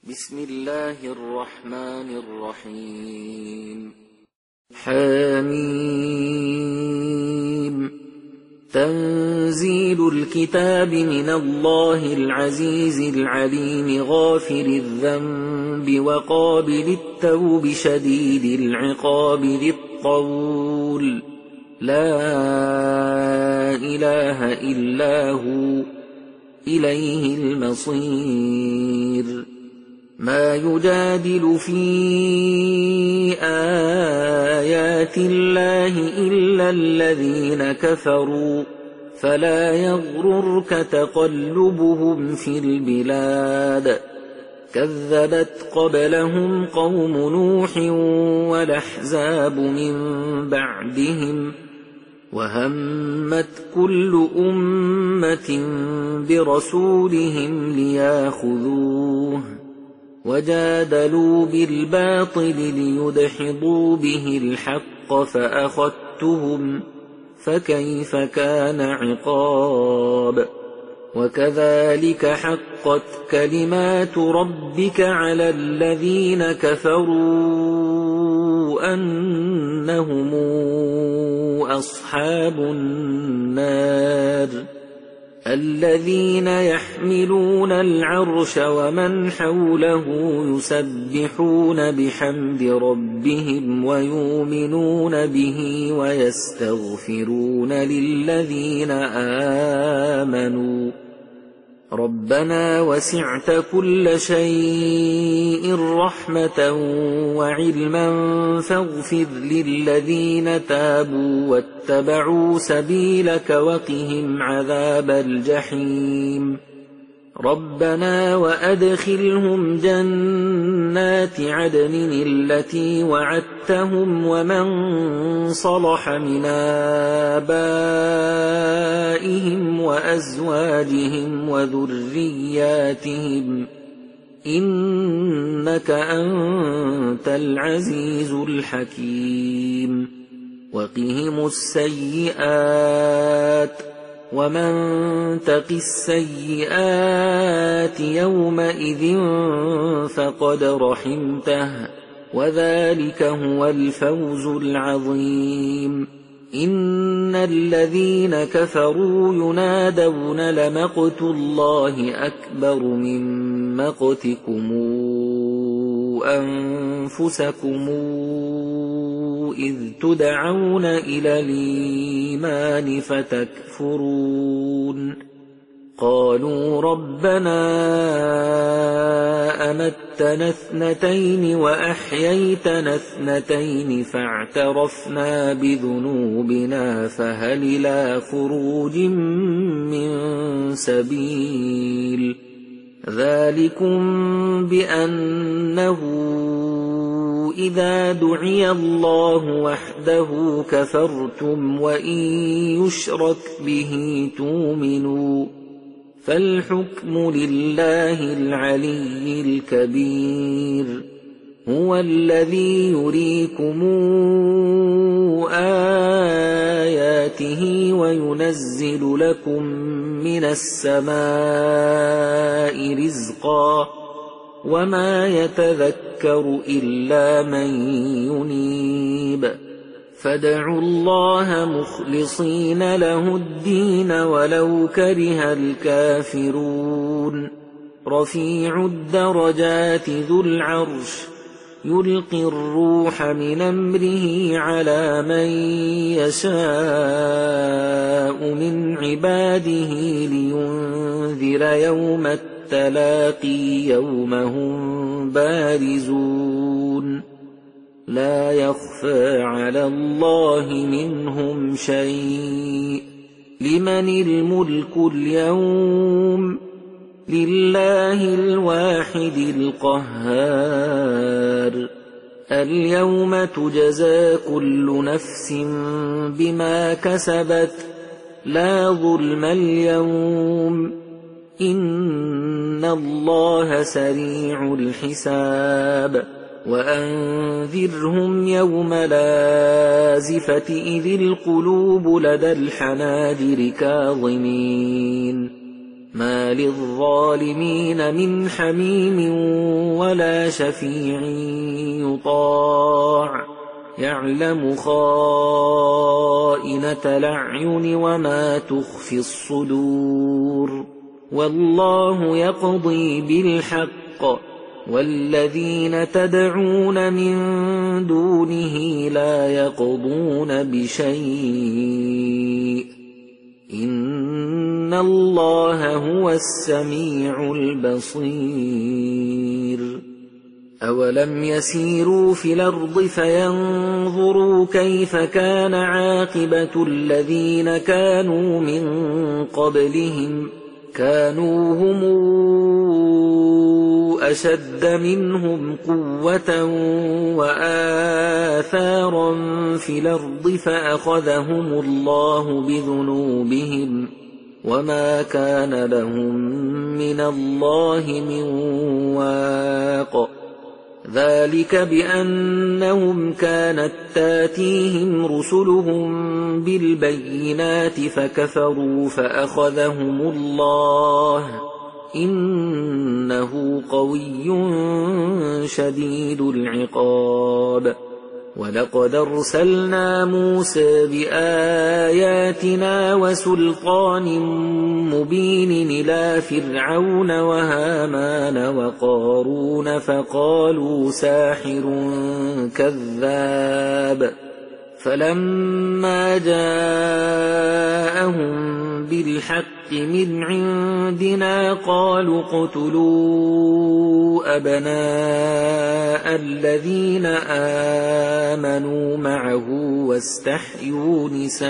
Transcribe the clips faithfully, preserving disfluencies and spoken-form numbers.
بسم الله الرحمن الرحيم. حميم. تنزيل الكتاب من الله العزيز العليم غافر الذنب وقابل التوب شديد العقاب ذي الطول لا إله إلا هو إليه المصير. ما يجادل في آيات الله إلا الذين كفروا فلا يغررك تقلبهم في البلاد. كذبت قبلهم قوم نوح والأحزاب من بعدهم وهمت كل أمة برسولهم ليأخذوه وجادلوا بالباطل ليدحضوا به الحق فأخذتهم فكيف كان عقاب. وكذلك حقت كلمات ربك على الذين كفروا أنهم أصحاب النار. الذين يحملون العرش ومن حوله يسبحون بحمد ربهم ويؤمنون به ويستغفرون للذين آمنوا ربنا وسعت كل شيء رحمة وعلما فاغفر للذين تابوا واتبعوا سبيلك وقهم عذاب الجحيم. ربنا وأدخلهم جنات عدن التي وعدتهم ومن صلح من آبائهم وأزواجهم وذرياتهم إنك أنت العزيز الحكيم. وقهم السيئات ومن تق السيئات يومئذ فقد رحمته وذلك هو الفوز العظيم. إن الذين كفروا ينادون لمقت الله أكبر من مقتكم أنفسكم إذ تدعون إلى الإيمان فتكفرون. قالوا ربنا أمتنا اثنتين وأحييتنا اثنتين فاعترفنا بذنوبنا فهل إلى خروج من سبيل. ذلكم بأنه إذا دعي الله وحده كفرتم وإن يشرك به تؤمنوا فالحكم لله العلي الكبير. هو الذي يريكم آياته وينزل لكم من السماء رزقا وما يتذكر إلا من ينيب. فادعوا الله مخلصين له الدين ولو كره الكافرون. رفيع الدرجات ذو العرش يلقي الروح من أمره على من يشاء من عباده لينذر يوم التلاقي يوم هم بارزون لا يخفى على الله منهم شيء. لمن الملك اليوم لله الواحد القهار. اليوم تجزى كل نفس بما كسبت لا ظلم اليوم إن الله سريع الحساب. وأنذرهم يوم لازفة إذ القلوب لدى الحناجر كاظمين ما للظالمين من حميم ولا شفيع يطاع يعلم خائنة الأعين وما تخفي الصدور والله يقضي بالحق والذين تدعون من دونه لا يقضون بشيء إن الله هو السميع البصير أولم يسيروا في الأرض فينظروا كيف كان عاقبة الذين كانوا من قبلهم كانوا هم أشد منهم قوة وآثارا في الأرض فأخذهم الله بذنوبهم وما كان لهم من الله من واق ذلك بأنهم كانت تاتيهم رسلهم بالبينات فكفروا فأخذهم الله إنه قوي شديد العقاب ولقد أرسلنا موسى بآياتنا وسلطان مبين إلى فرعون وهامان وقارون فقالوا ساحر كذاب فلما جاءهم بالحق من عندنا قالوا اقتلوا أبناء الذين آمنوا معه واستحيوا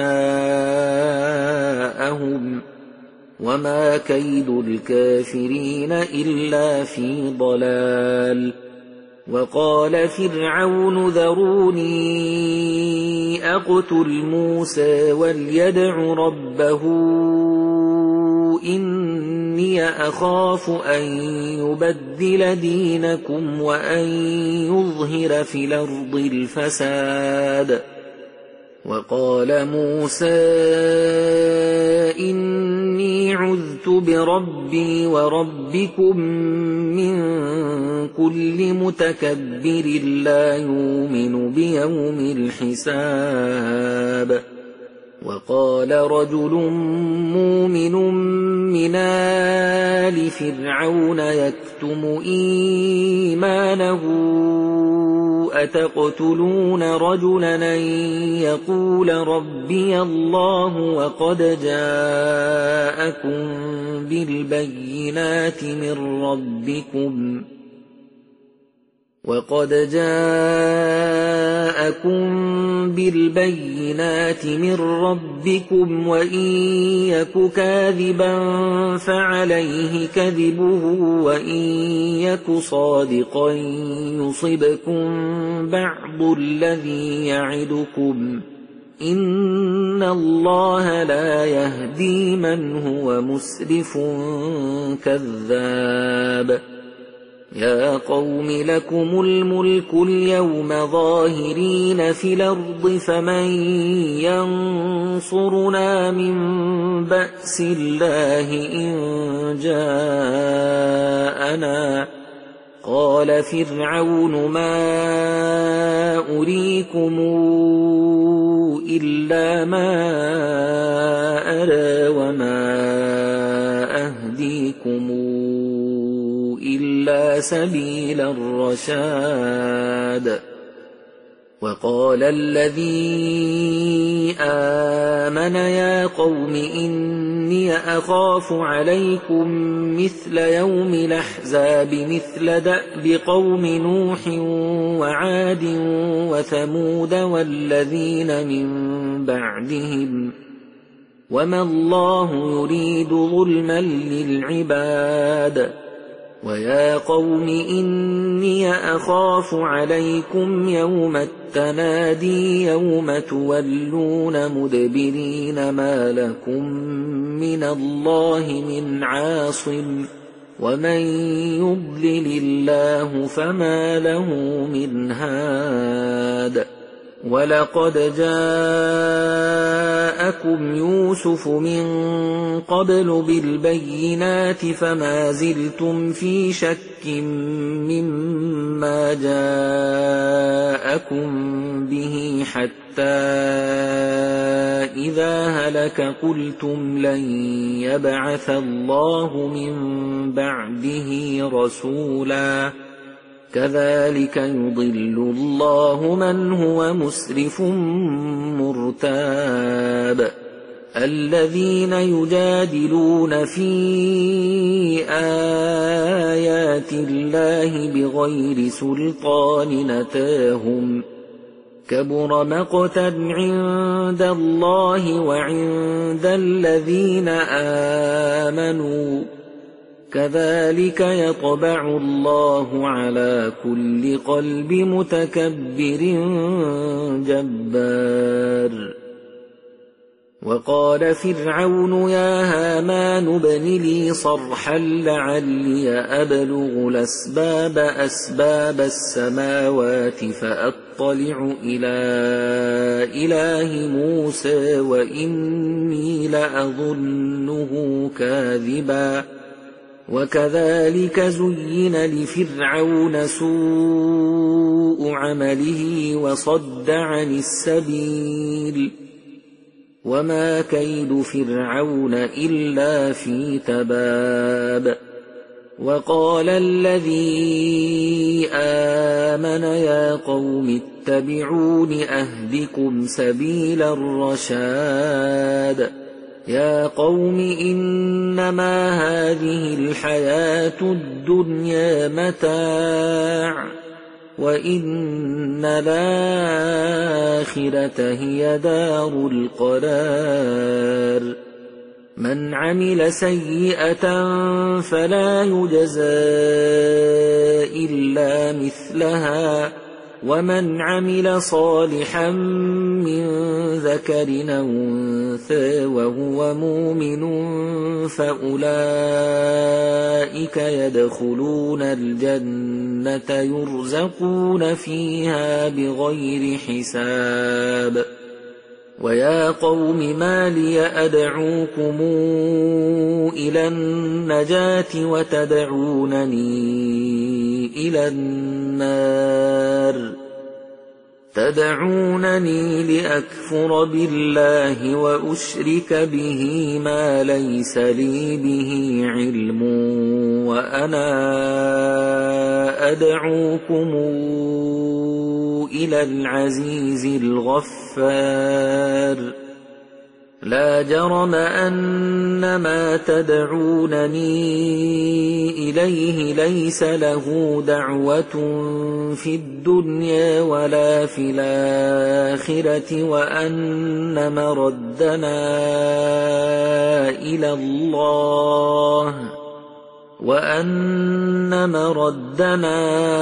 نساءهم وما كيد الكافرين إلا في ضلال وقال فرعون ذروني أقتل موسى وليدع ربه إني أخاف أن يبدل دينكم وأن يظهر في الأرض الفساد وقال موسى إني عذت بربي وربكم من كل متكبر لا يؤمن بيوم الحساب وقال رجل مؤمن من آل فرعون يكتم إيمانه أتقتلون رجلا أن يقول ربي الله وقد جاءكم بالبينات من ربكم وقد جاءكم بالبينات من ربكم وإن يك كاذبا فعليه كذبه وإن يك صادقا يصبكم بعض الذي يعدكم إن الله لا يهدي من هو مسرف كذاب يا قوم لكم الملك اليوم ظاهرين في الأرض فمن ينصرنا من بأس الله إن جاءنا قال فرعون ما أريكم إلا ما أرى وما أهديكم إلا سبيل الرشاد وقال الذي آمن يا قوم إني أخاف عليكم مثل يوم الأحزاب مثل دأب قوم نوح وعاد وثمود والذين من بعدهم وما الله يريد ظلما للعباد ويا قوم إني أخاف عليكم يوم التنادي يوم تولون مدبرين ما لكم من الله من عاصم ومن يضلل الله فما له من هاد وَلَقَدْ جَاءَكُمْ يُوسُفُ مِنْ قَبْلُ بِالْبَيِّنَاتِ فَمَا زِلْتُمْ فِي شَكٍّ مِّمَّا جَاءَكُمْ بِهِ حَتَّى إِذَا هَلَكَ قُلْتُمْ لَنْ يَبْعَثَ اللَّهُ مِنْ بَعْدِهِ رَسُولًا كَذَلِكَ يُضِلُّ اللَّهُ مَنْ هُوَ مُسْرِفٌ مُرْتَابٌ الَّذِينَ يُجَادِلُونَ فِي آيَاتِ اللَّهِ بِغَيْرِ سُلْطَانٍ أَتَاهُمْ كَبُرَ مَقْتًا عِندَ اللَّهِ وَعِندَ الَّذِينَ آمَنُوا كَذَلِكَ يَطْبَعُ اللَّهُ عَلَى كُلِّ قَلْبِ مُتَكَبِّرٍ جَبَّارٍ وَقَالَ فِرْعَوْنُ يَا هَامَانُ ابْنِ لِي صَرْحًا لَعَلِّي أَبْلُغُ الْأَسْبَابَ أَسْبَابَ السَّمَاوَاتِ فَأَطَّلِعُ إِلَى إِلَٰهِ مُوسَىٰ وَإِنِّي لَأَظُنُّهُ كَاذِبًا وَكَذَلِكَ زُيِّنَ لِفِرْعَوْنَ سُوءُ عَمَلِهِ وَصَدَّ عَنِ السَّبِيلِ وَمَا كَيْدُ فِرْعَوْنَ إِلَّا فِي تَبَابٍ وَقَالَ الَّذِي آمَنَ يَا قَوْمِ اتَّبِعُونِ أَهْدِكُمْ سَبِيلَ الرَّشَادِ يَا قَوْمِ إِنَّمَا هَٰذِهِ الْحَيَاةُ الدُّنْيَا مَتَاعٌ وَإِنَّ الْآخِرَةَ هِيَ دَارُ الْقَرَارِ مَنْ عَمِلَ سَيِّئَةً فَلَا يُجْزَىٰ إِلَّا مِثْلَهَا وَمَنْ عَمِلَ صَالِحًا مِّن ذَكَرٍ أَوْ أُنثَىٰ وَهُوَ مُؤْمِنٌ فَأُولَٰئِكَ يَدْخُلُونَ الْجَنَّةَ يُرْزَقُونَ فِيهَا بِغَيْرِ حِسَابٍ وَيَا قَوْمِ مَا لِيَ أَدْعُوكُمْ إِلَى النَّجَاةِ وَتَدْعُونَنِي إِلَى النَّارِ تَدْعُونَنِي لِأَكْفُرَ بِاللَّهِ وَأُشْرِكَ بِهِ مَا لَيْسَ لِي بِهِ عِلْمٌ وَأَنَا أَدْعُوكُمْ إِلَى الْعَزِيزِ الْغَفَّارِ لَا جَرَمَ أَنَّ مَا تَدْعُونَنِي إِلَيْهِ لَيْسَ لَهُ دَعْوَةٌ فِي الدُّنْيَا وَلَا فِي الْآخِرَةِ وَأَنَّ مَرَدَّنَا إِلَى اللَّهِ وَأَنَّ مَرَدَّنَا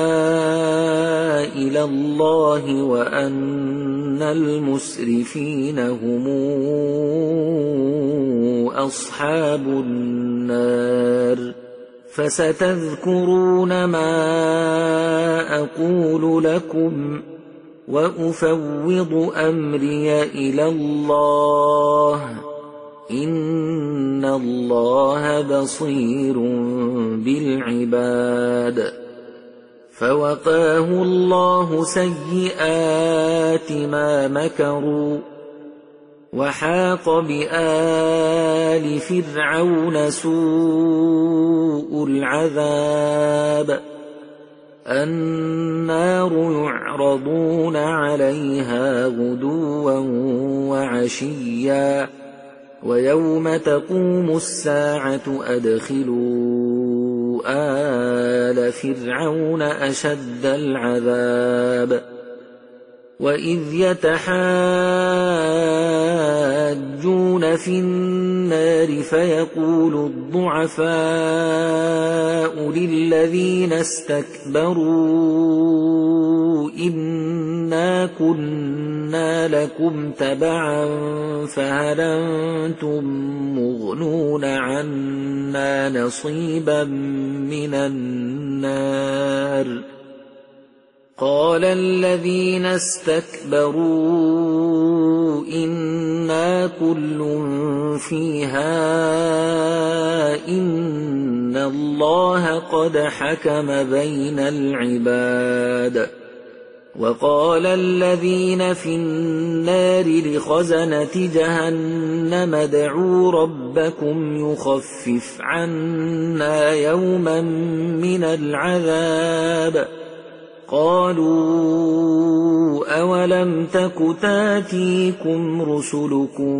إِلَى اللَّهِ وَأَنَّ الْمُسْرِفِينَ هُمْ أَصْحَابُ النَّارِ فَسَتَذْكُرُونَ مَا أَقُولُ لَكُمْ وَأُفَوِّضُ أَمْرِي إِلَى اللَّهِ إِنَّ اللَّهَ بَصِيرٌ بِالْعِبَادِ فَوَقَاهُ اللَّهُ سَيِّئَاتِ مَا مَكَرُوا وَحَاقَ بِآلِ فِرْعَوْنَ سُوءُ الْعَذَابِ النَّارُ يُعْرَضُونَ عَلَيْهَا غُدُوًّا وَعَشِيًّا وَيَوْمَ تَقُومُ السَّاعَةُ أَدْخِلُوا آلَ فِرْعَوْنَ أَشَدَّ الْعَذَابِ وَإِذْ يَتَحَاجُّونَ فِي النَّارِ فَيَقُولُ الضُّعَفَاءُ لِلَّذِينَ اسْتَكْبَرُوا إِنَّا كُنَّا لَكُمْ تَبَعًا فَهَلْ أَنتُم مُّغْنُونَ عَنَّا نَصِيبًا مِّنَ النَّارِ قال الذين استكبروا إنا كل فيها إن الله قد حكم بين العباد وقال الذين في النار لخزنة جهنم ادعوا ربكم يخفف عنا يوما من العذاب قالوا أولم تك تاتيكم رسلكم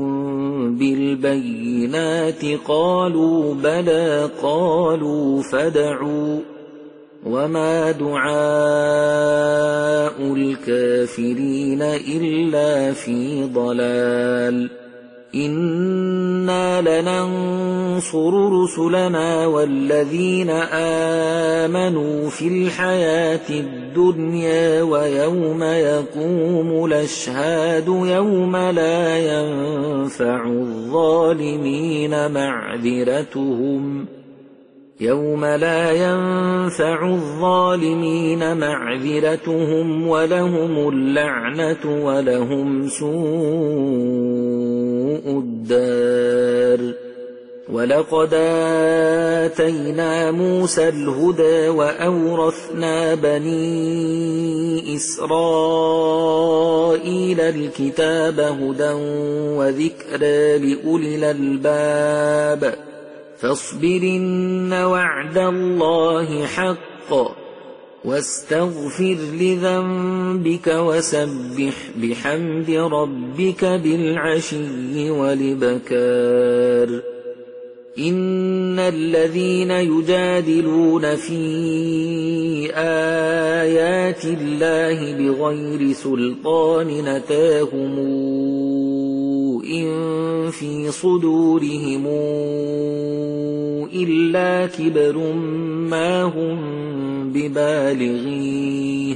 بالبينات قالوا بلى قالوا فادعوا وما دعاء الكافرين إلا في ضلال إنا لننصر رسلنا والذين آمنوا في الحياة الدنيا ويوم يقوم الأشهاد يوم لا ينفع الظالمين معذرتهم يوم لا ينفع الظالمين معذرتهم ولهم اللعنة ولهم سوء الدار ولقد آتينا موسى الهدى وأورثنا بني إسرائيل الكتاب هدى وذكرى لأولي الألباب فاصبرن وعد الله حق واستغفر لذنبك وسبح بحمد ربك بالعشي والإبكار إن الذين يجادلون في آيات الله بغير سلطان أتاهم إن في صدورهم إلا كبر ما هم ببالغيه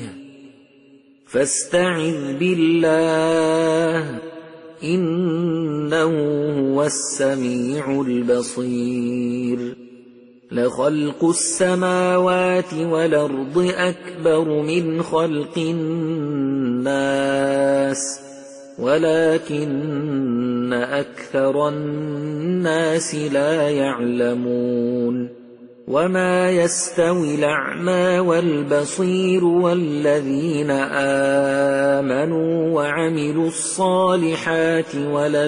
فاستعذ بالله إنه هو السميع البصير لخلق السماوات والأرض أكبر من خلق الناس ولكن أكثر الناس لا يعلمون وما يستوي الأعمى والبصير والذين آمنوا وعملوا الصالحات ولا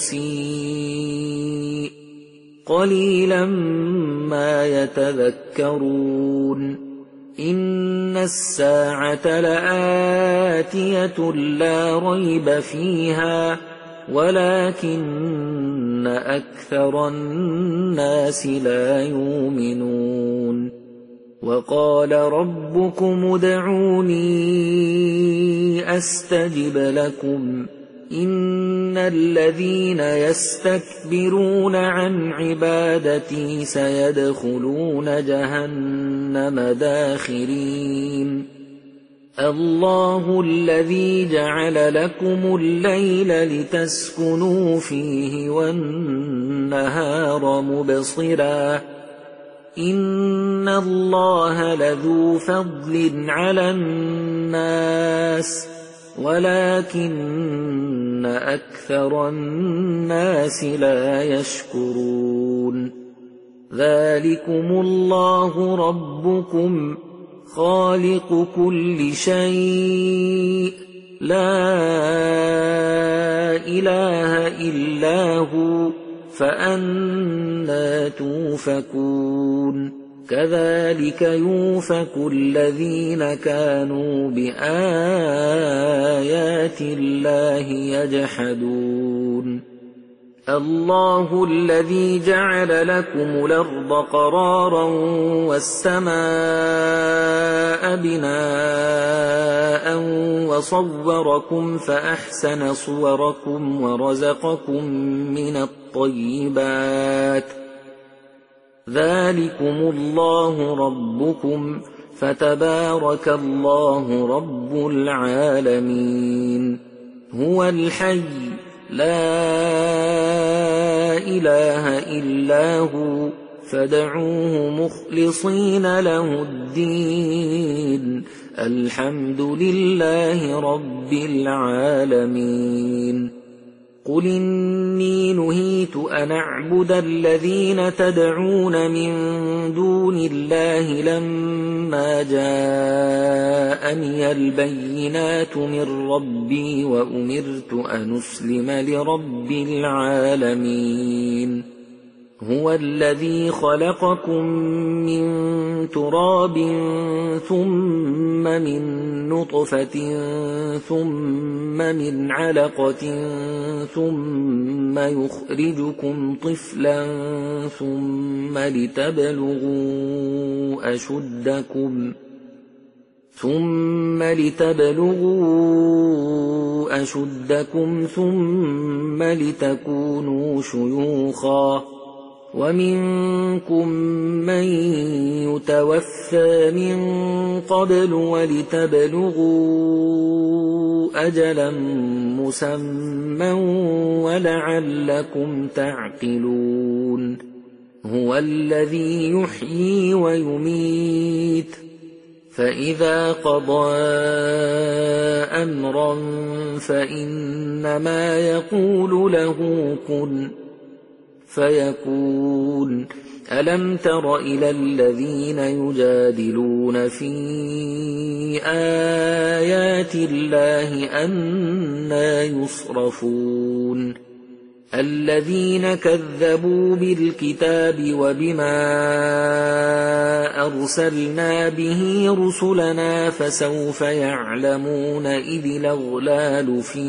المسيء قليلا ما يتذكرون إن الساعة لآتية لا ريب فيها ولكن أكثر الناس لا يؤمنون وقال ربكم ادعوني أستجب لكم إن الذين يستكبرون عن عبادتي سيدخلون جهنم داخرين الله الذي جعل لكم الليل لتسكنوا فيه والنهار مبصرا إن الله لذو فضل على الناس ولكن أكثر الناس لا يشكرون ذلكم الله ربكم خالق كل شيء لا إله إلا هو فأنى توفكون كذلك يوفك الذين كانوا بآيات الله يجحدون الله الذي جعل لكم الأرض قرارا والسماء بناء وصوركم فأحسن صوركم ورزقكم من الطيبات ذلكم الله ربكم فتبارك الله رب العالمين هو الحي لا إله إلا هو فادعوه مخلصين له الدين الدين الحمد لله رب العالمين قل إني نهيت أن أعبد الذين تدعون من دون الله لما جاءني البينات من ربي وأمرت أن أسلم لرب العالمين هو الذي خلقكم من تراب ثم من نطفة ثم من علقة ثم يخرجكم طفلا ثم لتبلغوا أشدكم ثم لتبلغوا أشدكم ثم لتكونوا شيوخا ومنكم من يتوفى من قبل ولتبلغوا أجلا مسمى ولعلكم تعقلون هو الذي يحيي ويميت فإذا قضى أمرا فإنما يقول له كن فيكون ألم تر إلى الذين يجادلون في آيات الله أنى يصرفون الذين كذبوا بالكتاب وبما أرسلنا به رسلنا فسوف يعلمون إذ الأغلال في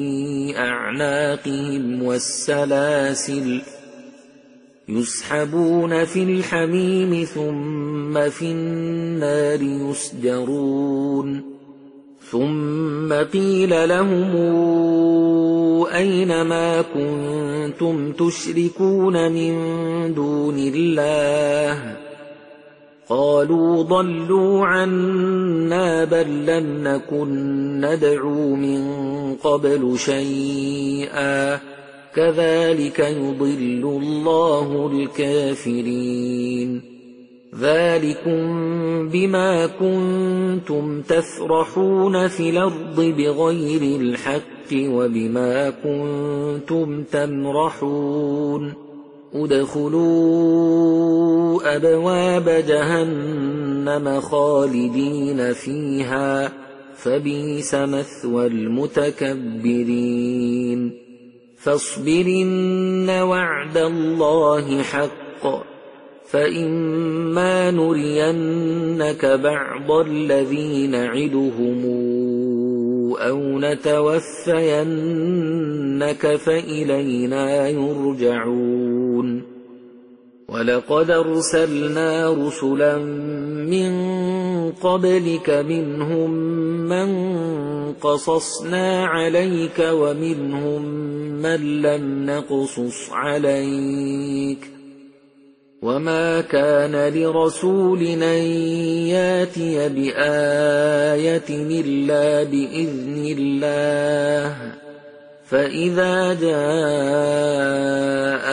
أعناقهم والسلاسل يسحبون في الحميم ثم في النار يسجرون ثم قيل لهم أين ما كنتم تشركون من دون الله قالوا ضلوا عنا بل لم نكن ندعو من قبل شيئا كذلك يضل الله الكافرين ذلكم بما كنتم تفرحون في الأرض بغير الحق وبما كنتم تمرحون ادخلوا أبواب جهنم خالدين فيها فبئس مثوى المتكبرين فاصبر إن وعد الله حق فإما نرينك بعض الذي نعدهم أو نتوفينك فإلينا يرجعون ولقد أرسلنا رسلا من قبلك منهم من قصصنا عليك ومنهم من لم نقصص عليك وما كان لرسول أن ياتي بآية إلا بإذن الله فإذا جاء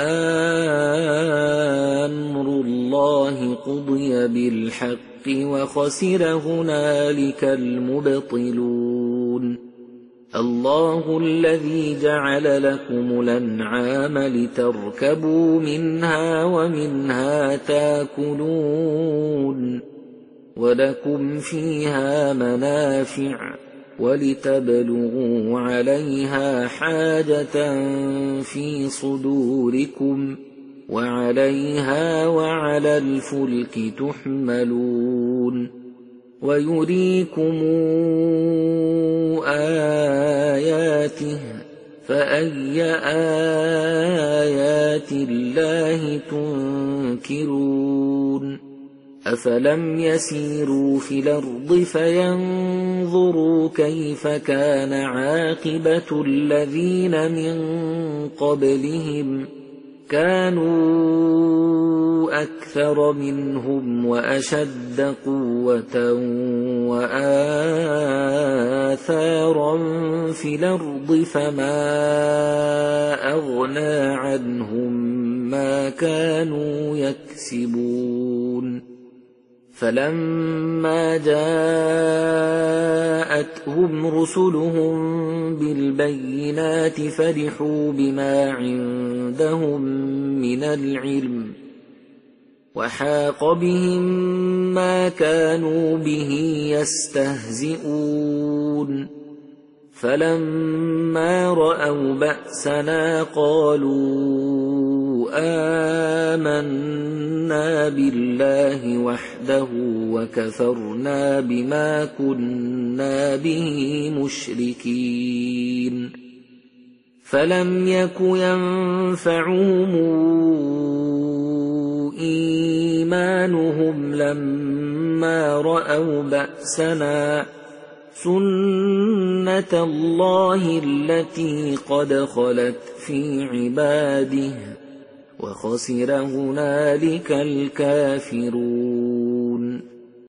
أمر الله قضي بالحق وخسر هنالك المبطلون الله الذي جعل لكم الأنعام لتركبوا منها ومنها تاكلون ولكم فيها منافع ولتبلغوا عليها حاجة في صدوركم وعليها وعلى الفلك تحملون ويريكم آياته فأي آيات الله تنكرون أفلم يسيروا في الأرض فينظروا كيف كان عاقبة الذين من قبلهم كانوا أكثر منهم وأشد قوة وآثارا في الأرض فما أغنى عنهم ما كانوا يكسبون فلما جاءتهم رسلهم بالبينات فرحوا بما عندهم من العلم وحاق بهم ما كانوا به يستهزئون فلما رأوا بأسنا قالوا آمنا بالله وحده وكفرنا بما كنا به مشركين فلم يك ينفعهم إيمانهم لما رأوا بأسنا سنة الله التي قد خلت في عباده وخسر هنالك الكافرون